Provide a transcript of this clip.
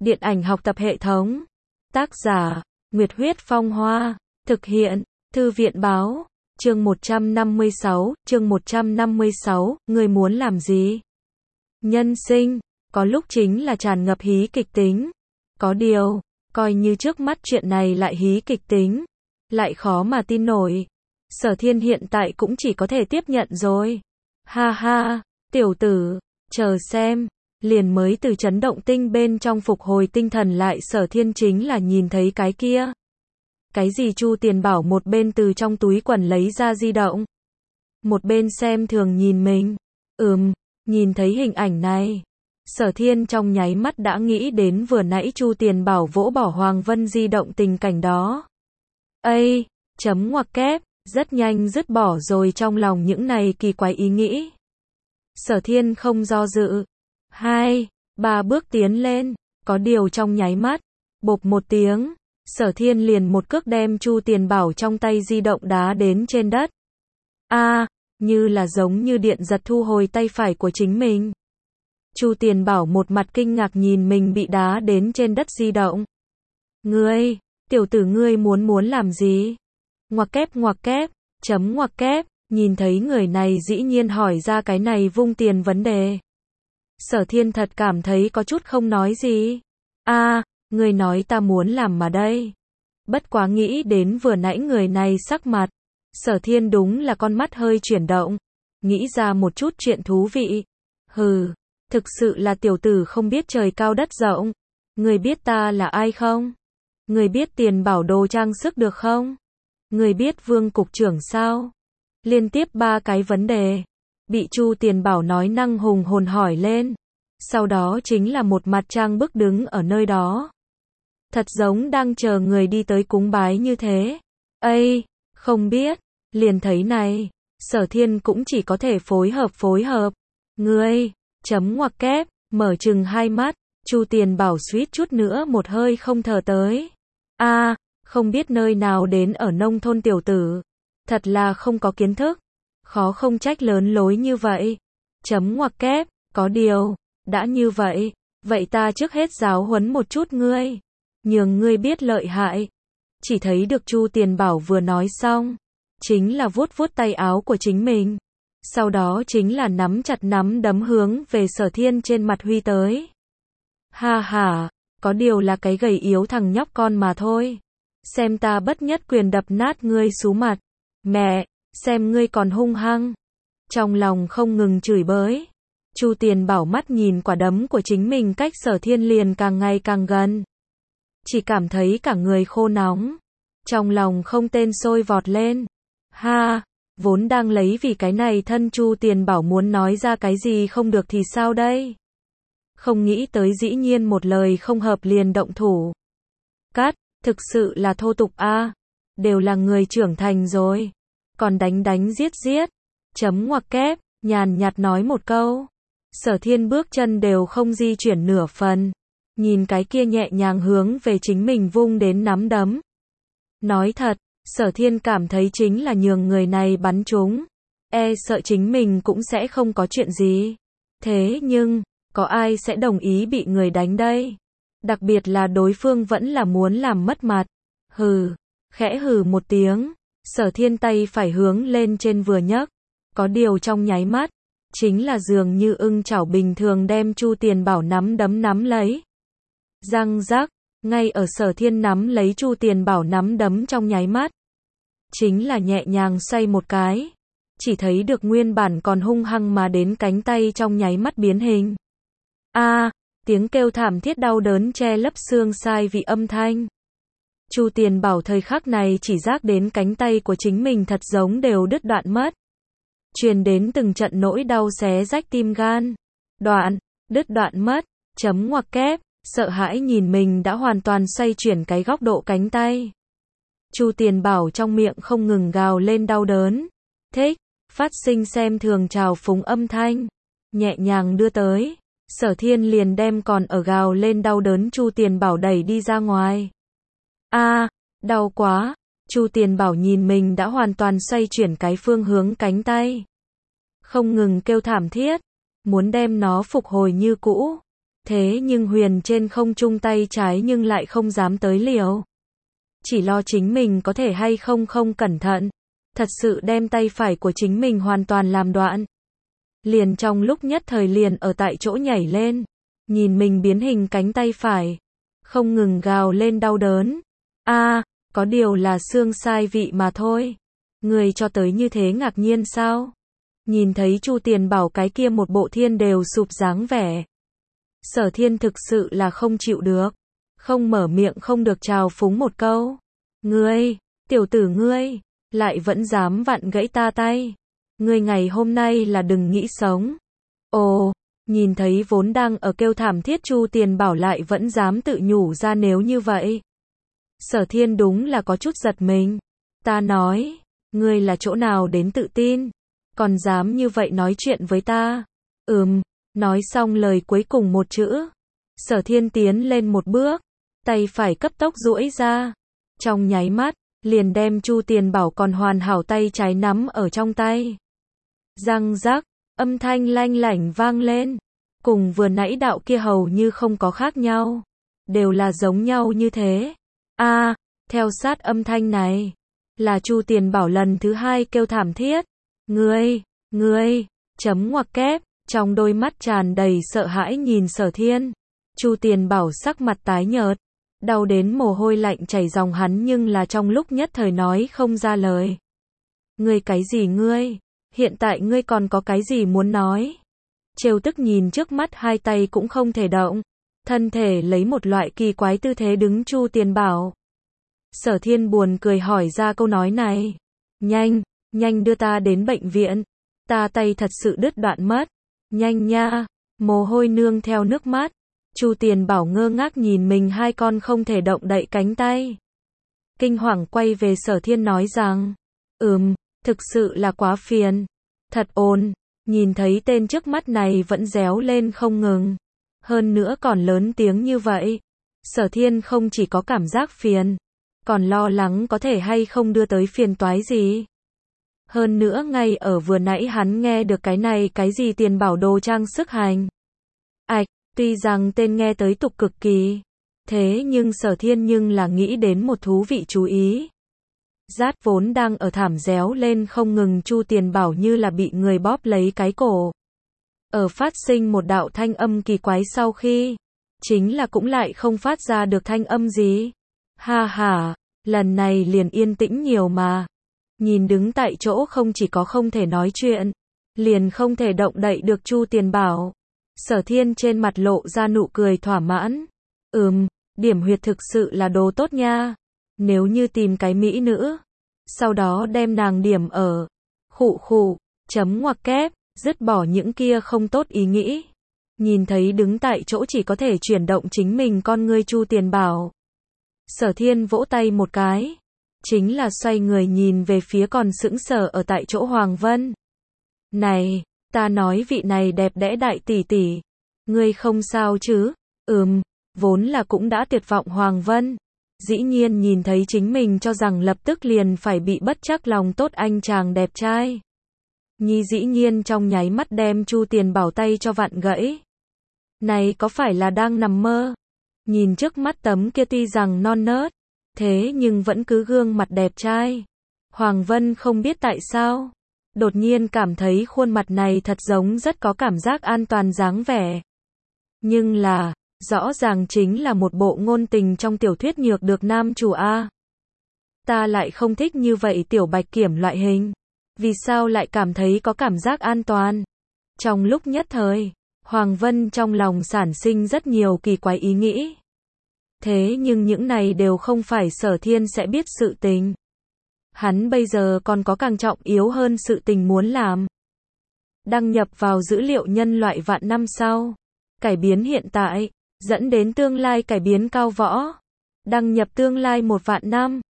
Điện ảnh học tập hệ thống. Tác giả, Nguyệt Huyết Phong Hoa. Thực hiện, Thư viện Báo. Chương 156, ngươi muốn làm gì? Nhân sinh, có lúc chính là tràn ngập hí kịch tính. Có điều, coi như trước mắt chuyện này lại hí kịch tính, lại khó mà tin nổi. Sở Thiên hiện tại cũng chỉ có thể tiếp nhận rồi. Ha ha, tiểu tử, chờ xem. Liền mới từ chấn động tinh bên trong phục hồi tinh thần lại, Sở Thiên chính là nhìn thấy cái kia. Cái gì? Chu Tiền Bảo một bên từ trong túi quần lấy ra di động, một bên xem thường nhìn mình. Nhìn thấy hình ảnh này, Sở Thiên trong nháy mắt đã nghĩ đến vừa nãy Chu Tiền Bảo vỗ bỏ Hoàng Vân di động tình cảnh đó. Chấm ngoặc kép, rất nhanh dứt bỏ rồi trong lòng những này kỳ quái ý nghĩ. Sở Thiên không do dự, 2-3 bước tiến lên, có điều trong nháy mắt, bộp một tiếng, Sở Thiên liền một cước đem Chu Tiền Bảo trong tay di động đá đến trên đất. Như là giống như điện giật thu hồi tay phải của chính mình. Chu Tiền Bảo một mặt kinh ngạc nhìn mình bị đá đến trên đất di động. Ngươi, tiểu tử ngươi muốn làm gì? Ngoặc kép, chấm ngoặc kép, nhìn thấy người này dĩ nhiên hỏi ra cái này vung tiền vấn đề. Sở Thiên thật cảm thấy có chút không nói gì. Ngươi nói ta muốn làm mà đây. Bất quá nghĩ đến vừa nãy người này sắc mặt, Sở Thiên đúng là con mắt hơi chuyển động, nghĩ ra một chút chuyện thú vị. Thực sự là tiểu tử không biết trời cao đất rộng. Ngươi biết ta là ai không? Ngươi biết Tiền Bảo đồ trang sức được không? Ngươi biết Vương cục trưởng sao? Liên tiếp 3 cái vấn đề, bị Chu Tiền Bảo nói năng hùng hồn hỏi lên. Sau đó chính là một mặt trang bức đứng ở nơi đó. Thật giống đang chờ người đi tới cúng bái như thế. Không biết, liền thấy này, Sở Thiên cũng chỉ có thể phối hợp. Ngươi, chấm ngoặc kép, mở trừng hai mắt, Chu Tiền Bảo suýt chút nữa một hơi không thở tới. Không biết nơi nào đến ở nông thôn tiểu tử. Thật là không có kiến thức. Khó không trách lớn lối như vậy. Chấm ngoặc kép, có điều, đã như vậy, vậy ta trước hết giáo huấn một chút ngươi. Nhường ngươi biết lợi hại. Chỉ thấy được Chu Tiền Bảo vừa nói xong, chính là vuốt tay áo của chính mình. Sau đó chính là nắm chặt nắm đấm hướng về Sở Thiên trên mặt huy tới. Có điều là cái gầy yếu thằng nhóc con mà thôi. Xem ta bất nhất quyền đập nát ngươi sú mặt. Mẹ, xem ngươi còn hung hăng. Trong lòng không ngừng chửi bới. Chu Tiền Bảo mắt nhìn quả đấm của chính mình cách Sở Thiên liền càng ngày càng gần. Chỉ cảm thấy cả người khô nóng. Trong lòng không tên sôi vọt lên. Vốn đang lấy vì cái này thân Chu Tiền Bảo muốn nói ra cái gì không được thì sao đây? Không nghĩ tới dĩ nhiên một lời không hợp liền động thủ. Thực sự là thô tục đều là người trưởng thành rồi. Còn đánh giết. Chấm ngoặc kép, nhàn nhạt nói một câu. Sở Thiên bước chân đều không di chuyển nửa phần. Nhìn cái kia nhẹ nhàng hướng về chính mình vung đến nắm đấm. Nói thật, Sở Thiên cảm thấy chính là nhường người này bắn trúng. Sợ chính mình cũng sẽ không có chuyện gì. Thế nhưng, có ai sẽ đồng ý bị người đánh đây? Đặc biệt là đối phương vẫn là muốn làm mất mặt. Khẽ hừ một tiếng, Sở Thiên tay phải hướng lên trên vừa nhấc. Có điều trong nháy mắt, chính là dường như ưng chảo bình thường đem Chu Tiền Bảo nắm đấm nắm lấy. Răng rắc, ngay ở Sở Thiên nắm lấy Chu Tiền Bảo nắm đấm trong nháy mắt, chính là nhẹ nhàng xoay một cái. Chỉ thấy được nguyên bản còn hung hăng mà đến cánh tay trong nháy mắt biến hình. Tiếng kêu thảm thiết đau đớn che lấp xương sai vị âm thanh. Chu Tiền Bảo thời khắc này chỉ giác đến cánh tay của chính mình thật giống đều đứt đoạn mất. Truyền đến từng trận nỗi đau xé rách tim gan. Đứt đoạn mất, chấm ngoặc kép, sợ hãi nhìn mình đã hoàn toàn xoay chuyển cái góc độ cánh tay. Chu Tiền Bảo trong miệng không ngừng gào lên đau đớn. Phát sinh xem thường trào phúng âm thanh. Nhẹ nhàng đưa tới. Sở Thiên liền đem còn ở gào lên đau đớn Chu Tiền Bảo đẩy đi ra ngoài. Đau quá. Chu Tiền Bảo nhìn mình đã hoàn toàn xoay chuyển cái phương hướng cánh tay. Không ngừng kêu thảm thiết. Muốn đem nó phục hồi như cũ. Thế nhưng Huyền trên không trung tay trái nhưng lại không dám tới liều. Chỉ lo chính mình có thể hay không không cẩn thận. Thật sự đem tay phải của chính mình hoàn toàn làm đoạn. Liền trong lúc nhất thời liền ở tại chỗ nhảy lên. Nhìn mình biến hình cánh tay phải. Không ngừng gào lên đau đớn. Có điều là xương sai vị mà thôi. Người cho tới như thế ngạc nhiên sao? Nhìn thấy Chu Tiền Bảo cái kia một bộ thiên đều sụp dáng vẻ. Sở Thiên thực sự là không chịu được. Không mở miệng không được trào phúng một câu. Ngươi, tiểu tử ngươi, lại vẫn dám vặn gãy ta tay. Ngươi ngày hôm nay là đừng nghĩ sống. Ồ, nhìn thấy vốn đang ở kêu thảm thiết Chu Tiền Bảo lại vẫn dám tự nhủ ra nếu như vậy. Sở Thiên đúng là có chút giật mình. Ta nói, ngươi là chỗ nào đến tự tin, còn dám như vậy nói chuyện với ta. Nói xong lời cuối cùng một chữ. Sở Thiên tiến lên một bước, tay phải cấp tốc duỗi ra. Trong nháy mắt, liền đem Chu Tiền Bảo còn hoàn hảo tay trái nắm ở trong tay. Răng rắc, âm thanh lanh lảnh vang lên. Cùng vừa nãy đạo kia hầu như không có khác nhau. Đều là giống nhau như thế. Theo sát âm thanh này, là Chu Tiền Bảo lần thứ hai kêu thảm thiết. Ngươi, chấm ngoặc kép, trong đôi mắt tràn đầy sợ hãi nhìn Sở Thiên. Chu Tiền Bảo sắc mặt tái nhợt, đau đến mồ hôi lạnh chảy ròng hắn nhưng là trong lúc nhất thời nói không ra lời. Ngươi cái gì ngươi? Hiện tại ngươi còn có cái gì muốn nói? Trêu tức nhìn trước mắt hai tay cũng không thể động, thân thể lấy một loại kỳ quái tư thế đứng Chu Tiền Bảo. Sở Thiên buồn cười hỏi ra câu nói này. Nhanh đưa ta đến bệnh viện. Ta tay thật sự đứt đoạn mất. Nhanh nha. Mồ hôi nương theo nước mắt. Chu Tiền Bảo ngơ ngác nhìn mình hai con không thể động đậy cánh tay. Kinh hoàng quay về Sở Thiên nói rằng. Thực sự là quá phiền. Thật ồn. Nhìn thấy tên trước mắt này vẫn réo lên không ngừng. Hơn nữa còn lớn tiếng như vậy. Sở Thiên không chỉ có cảm giác phiền, còn lo lắng có thể hay không đưa tới phiền toái gì. Hơn nữa ngay ở vừa nãy hắn nghe được cái này cái gì Tiền Bảo đồ trang sức hành. Tuy rằng tên nghe tới tục cực kỳ, thế nhưng Sở Thiên nhưng là nghĩ đến một thú vị chú ý. Rát vốn đang ở thảm réo lên không ngừng Chu Tiền Bảo như là bị người bóp lấy cái cổ. Ở phát sinh một đạo thanh âm kỳ quái sau khi, chính là cũng lại không phát ra được thanh âm gì. Lần này liền yên tĩnh nhiều mà. Nhìn đứng tại chỗ không chỉ có không thể nói chuyện, liền không thể động đậy được Chu Tiền Bảo. Sở Thiên trên mặt lộ ra nụ cười thỏa mãn. Điểm huyệt thực sự là đồ tốt nha. Nếu như tìm cái mỹ nữ, sau đó đem nàng điểm ở chấm ngoặc kép, dứt bỏ những kia không tốt ý nghĩ. Nhìn thấy đứng tại chỗ chỉ có thể chuyển động chính mình con ngươi Chu Tiền Bảo. Sở Thiên vỗ tay một cái, chính là xoay người nhìn về phía còn sững sờ ở tại chỗ Hoàng Vân. Này, ta nói vị này đẹp đẽ đại tỷ tỷ, ngươi không sao chứ? Vốn là cũng đã tuyệt vọng Hoàng Vân. Dĩ nhiên nhìn thấy chính mình cho rằng lập tức liền phải bị bất trắc lòng tốt anh chàng đẹp trai. Nhi dĩ nhiên trong nháy mắt đem Chu Tiền Bảo tay cho vặn gãy. Này có phải là đang nằm mơ? Nhìn trước mắt tấm kia tuy rằng non nớt, thế nhưng vẫn cứ gương mặt đẹp trai. Hoàng Vân không biết tại sao, đột nhiên cảm thấy khuôn mặt này thật giống rất có cảm giác an toàn dáng vẻ. Nhưng là, rõ ràng chính là một bộ ngôn tình trong tiểu thuyết nhược được nam chủ A. Ta lại không thích như vậy tiểu bạch kiểm loại hình. Vì sao lại cảm thấy có cảm giác an toàn? Trong lúc nhất thời, Hoàng Vân trong lòng sản sinh rất nhiều kỳ quái ý nghĩ. Thế nhưng những này đều không phải Sở Thiên sẽ biết sự tình. Hắn bây giờ còn có càng trọng yếu hơn sự tình muốn làm. Đăng nhập vào dữ liệu nhân loại vạn năm sau. Cải biến hiện tại, dẫn đến tương lai cải biến cao võ. Đăng nhập tương lai 1 vạn năm.